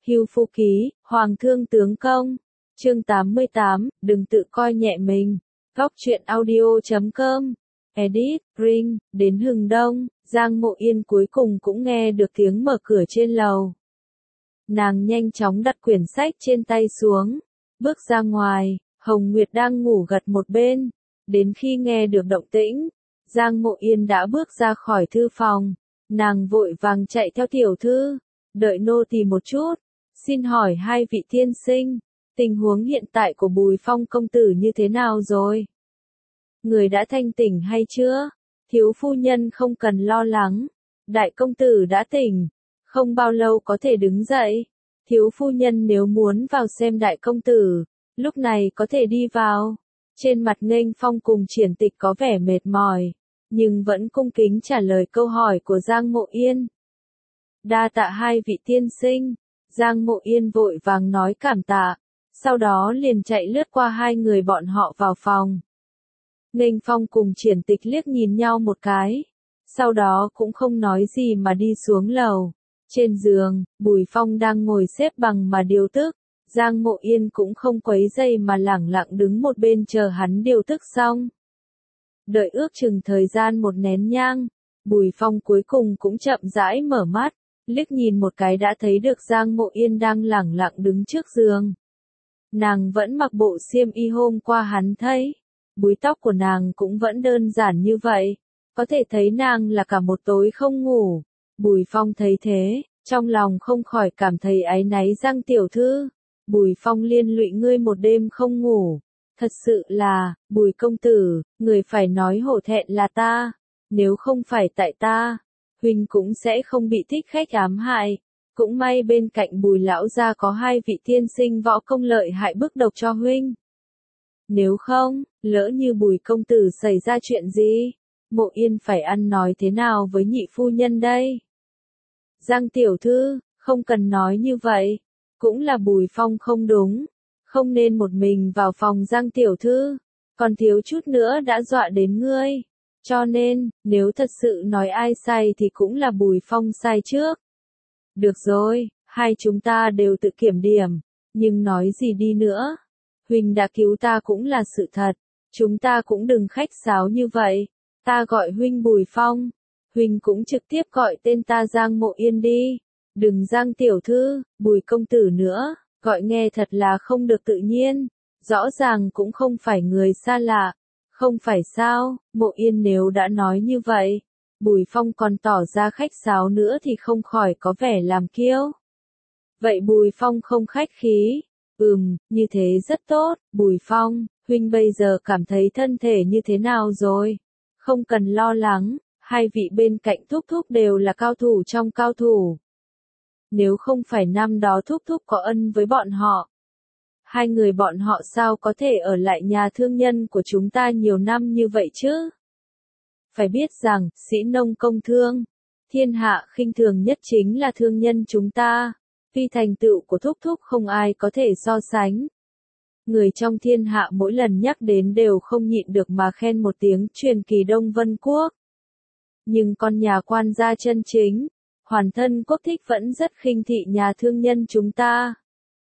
Hưu Phu Ký, Hoàng Thương Tướng Công. Chương 88, đừng tự coi nhẹ mình. Góc truyện audio.com. Edit, Ring, đến Hừng Đông, Giang Mộ Yên cuối cùng cũng nghe được tiếng mở cửa trên lầu. Nàng nhanh chóng đặt quyển sách trên tay xuống, bước ra ngoài, Hồng Nguyệt đang ngủ gật một bên. Đến khi nghe được động tĩnh, Giang Mộ Yên đã bước ra khỏi thư phòng. Nàng vội vàng chạy theo tiểu thư, đợi nô tỳ một chút, xin hỏi hai vị tiên sinh, tình huống hiện tại của Bùi Phong công tử như thế nào rồi? Người đã thanh tỉnh hay chưa? Thiếu phu nhân không cần lo lắng, đại công tử đã tỉnh, không bao lâu có thể đứng dậy. Thiếu phu nhân nếu muốn vào xem đại công tử, lúc này có thể đi vào. Trên mặt Nghênh Phong cùng Triển Tịch có vẻ mệt mỏi, nhưng vẫn cung kính trả lời câu hỏi của Giang Mộ Yên. Đa tạ hai vị tiên sinh. Giang Mộ Yên vội vàng nói cảm tạ, sau đó liền chạy lướt qua hai người bọn họ vào phòng. Nghênh Phong cùng Triển Tịch liếc nhìn nhau một cái, sau đó cũng không nói gì mà đi xuống lầu. Trên giường, Bùi Phong đang ngồi xếp bằng mà điều tức, Giang Mộ Yên cũng không quấy rầy mà lẳng lặng đứng một bên chờ hắn điều tức xong. Đợi ước chừng thời gian một nén nhang, Bùi Phong cuối cùng cũng chậm rãi mở mắt, liếc nhìn một cái đã thấy được Giang Mộ Yên đang lẳng lặng đứng trước giường. Nàng vẫn mặc bộ xiêm y hôm qua hắn thấy, búi tóc của nàng cũng vẫn đơn giản như vậy, có thể thấy nàng là cả một tối không ngủ. Bùi Phong thấy thế, trong lòng không khỏi cảm thấy áy náy Giang tiểu thư. Bùi Phong liên lụy ngươi một đêm không ngủ, thật sự là, Bùi công tử, người phải nói hổ thẹn là ta, nếu không phải tại ta, huynh cũng sẽ không bị thích khách ám hại. Cũng may bên cạnh Bùi lão gia có hai vị tiên sinh võ công lợi hại bức độc cho huynh. Nếu không, lỡ như Bùi công tử xảy ra chuyện gì, Mộ Yên phải ăn nói thế nào với nhị phu nhân đây? Giang tiểu thư, không cần nói như vậy, cũng là Bùi Phong không đúng, không nên một mình vào phòng Giang tiểu thư, còn thiếu chút nữa đã dọa đến ngươi. Cho nên, nếu thật sự nói ai sai thì cũng là Bùi Phong sai trước. Được rồi, hai chúng ta đều tự kiểm điểm, nhưng nói gì đi nữa, huynh đã cứu ta cũng là sự thật, chúng ta cũng đừng khách sáo như vậy. Ta gọi huynh Bùi Phong, huynh cũng trực tiếp gọi tên ta Giang Mộ Yên đi, đừng Giang tiểu thư, Bùi công tử nữa, gọi nghe thật là không được tự nhiên, rõ ràng cũng không phải người xa lạ, không phải sao? Mộ Yên nếu đã nói như vậy, Bùi Phong còn tỏ ra khách sáo nữa thì không khỏi có vẻ làm kiêu. Vậy Bùi Phong không khách khí, như thế rất tốt. Bùi Phong, huynh bây giờ cảm thấy thân thể như thế nào rồi? Không cần lo lắng, hai vị bên cạnh thúc thúc đều là cao thủ trong cao thủ. Nếu không phải năm đó thúc thúc có ân với bọn họ, hai người bọn họ sao có thể ở lại nhà thương nhân của chúng ta nhiều năm như vậy chứ? Phải biết rằng, sĩ nông công thương, thiên hạ khinh thường nhất chính là thương nhân chúng ta, vì thành tựu của thúc thúc không ai có thể so sánh. Người trong thiên hạ mỗi lần nhắc đến đều không nhịn được mà khen một tiếng truyền kỳ Đông Vân Quốc. Nhưng con nhà quan gia chân chính, Hoàn Thân Quốc Thích vẫn rất khinh thị nhà thương nhân chúng ta.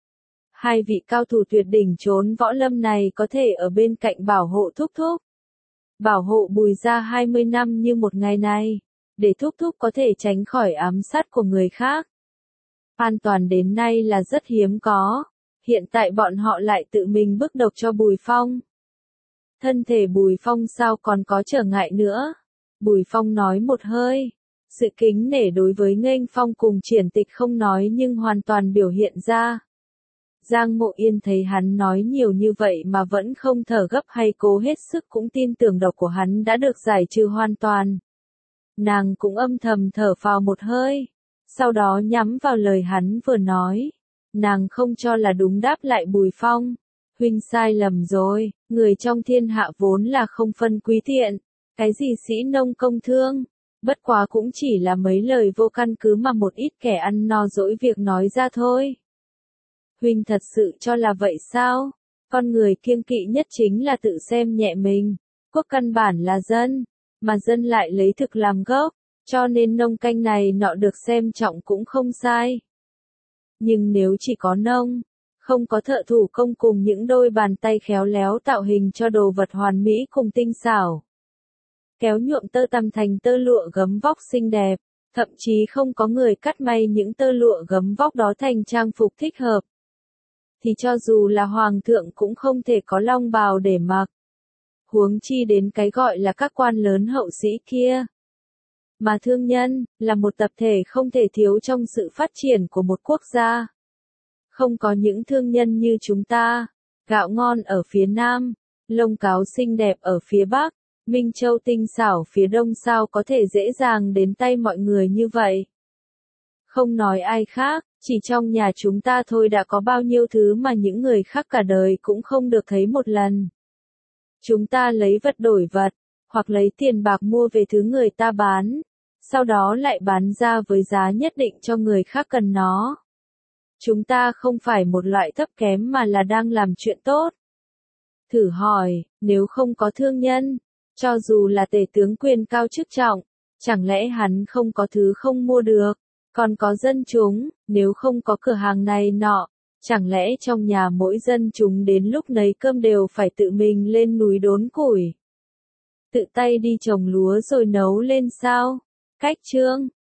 Hai vị cao thủ tuyệt đỉnh trốn võ lâm này có thể ở bên cạnh bảo hộ thúc thúc, bảo hộ Bùi gia 20 năm như một ngày này, để thúc thúc có thể tránh khỏi ám sát của người khác. An toàn đến nay là rất hiếm có, hiện tại bọn họ lại tự mình bức độc cho Bùi Phong. Thân thể Bùi Phong sao còn có trở ngại nữa? Bùi Phong nói một hơi, sự kính nể đối với Nghênh Phong cùng Triển Tịch không nói nhưng hoàn toàn biểu hiện ra. Giang Mộ Yên thấy hắn nói nhiều như vậy mà vẫn không thở gấp hay cố hết sức cũng tin tưởng độc của hắn đã được giải trừ hoàn toàn. Nàng cũng âm thầm thở phào một hơi, sau đó nhắm vào lời hắn vừa nói. Nàng không cho là đúng đáp lại Bùi Phong. Huynh sai lầm rồi, người trong thiên hạ vốn là không phân quý tiện, cái gì sĩ nông công thương, bất quá cũng chỉ là mấy lời vô căn cứ mà một ít kẻ ăn no dỗi việc nói ra thôi. Huynh thật sự cho là vậy sao? Con người kiêng kỵ nhất chính là tự xem nhẹ mình. Quốc căn bản là dân, mà dân lại lấy thực làm gốc, cho nên nông canh này nọ được xem trọng cũng không sai. Nhưng nếu chỉ có nông, không có thợ thủ công cùng những đôi bàn tay khéo léo tạo hình cho đồ vật hoàn mỹ cùng tinh xảo, kéo nhuộm tơ tằm thành tơ lụa gấm vóc xinh đẹp, thậm chí không có người cắt may những tơ lụa gấm vóc đó thành trang phục thích hợp, thì cho dù là hoàng thượng cũng không thể có long bào để mặc. Huống chi đến cái gọi là các quan lớn hậu sĩ kia. Mà thương nhân, là một tập thể không thể thiếu trong sự phát triển của một quốc gia. Không có những thương nhân như chúng ta, gạo ngon ở phía Nam, lông cáo xinh đẹp ở phía Bắc, Minh Châu tinh xảo phía Đông sao có thể dễ dàng đến tay mọi người như vậy. Không nói ai khác, chỉ trong nhà chúng ta thôi đã có bao nhiêu thứ mà những người khác cả đời cũng không được thấy một lần. Chúng ta lấy vật đổi vật, hoặc lấy tiền bạc mua về thứ người ta bán, sau đó lại bán ra với giá nhất định cho người khác cần nó. Chúng ta không phải một loại thấp kém mà là đang làm chuyện tốt. Thử hỏi, nếu không có thương nhân, cho dù là tể tướng quyền cao chức trọng, chẳng lẽ hắn không có thứ không mua được? Còn có dân chúng, nếu không có cửa hàng này nọ, chẳng lẽ trong nhà mỗi dân chúng đến lúc nấy cơm đều phải tự mình lên núi đốn củi, tự tay đi trồng lúa rồi nấu lên sao? Cách chương